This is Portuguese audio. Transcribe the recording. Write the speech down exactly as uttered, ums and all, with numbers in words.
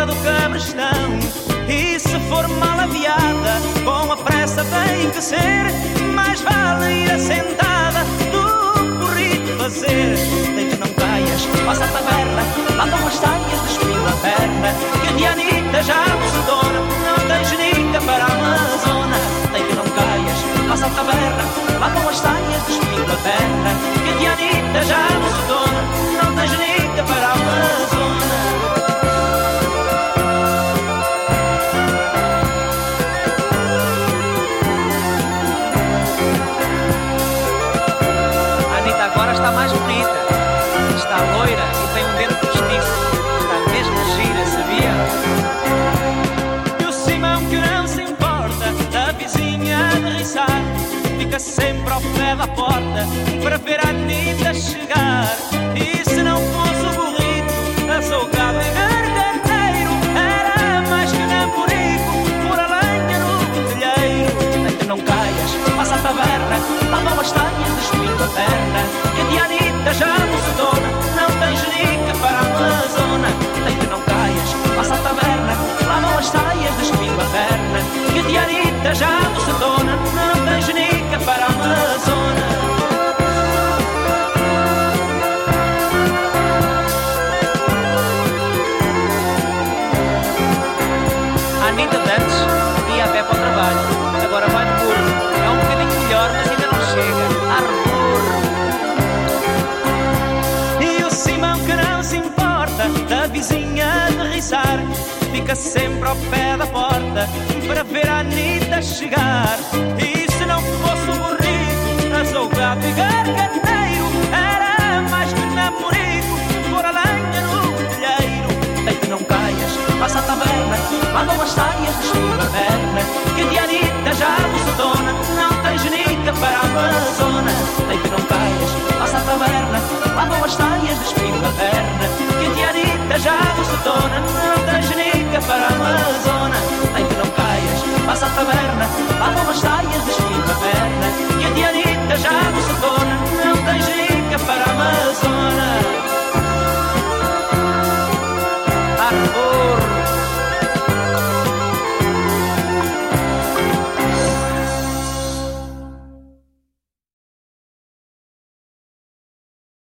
porta do cabrestão. E se for mal aviada, com a pressa tem que ser. Mais vale ir assentada do que corrido fazer. Deite, não caias, passa a taberna, lá vão as taias, despindo a perna, que a Dianita já bocedona, não tem genica para a Amazona. Deite, não caias, passa a taberna, lá vão as taias, despindo a perna, que a Dianita já bocedona, não tem genica para a Amazona. Agora está mais bonita, está loira e tem um dedo postiço, está mesmo gira, sabia? E o Simão, que não se importa da vizinha de riçar, fica sempre ao pé da porta para ver a Anitta chegar. E se não fosse o burrito, açoucado e gargateiro, era mais que namorico, por a lenha no telheiro. Deita, não caias, passa a taberna, lá vão as taias, despindo a perna, que a Dianita já bocedona, não tem genica para a Amazona. Deita, não caias, passa a taberna, lá vão as taias, despindo a perna, que a Dianita já bocedona, não tem genica para a Amazona. A Anitta de antes ia a pé para o trabalho, agora vai de burro. É um bocadinho melhor, mas ainda não chega. Arburro. E o Simão, que não se importa da vizinha de riçar, fica sempre ao pé da porta para ver a Anitta chegar. E se não fosse o burrico, açoucado e gargateiro, era mais que namorico, por a lenha no telheiro. Deita, não caias, passa a taberna, lá vão as taias, despindo a perna, que a Dianita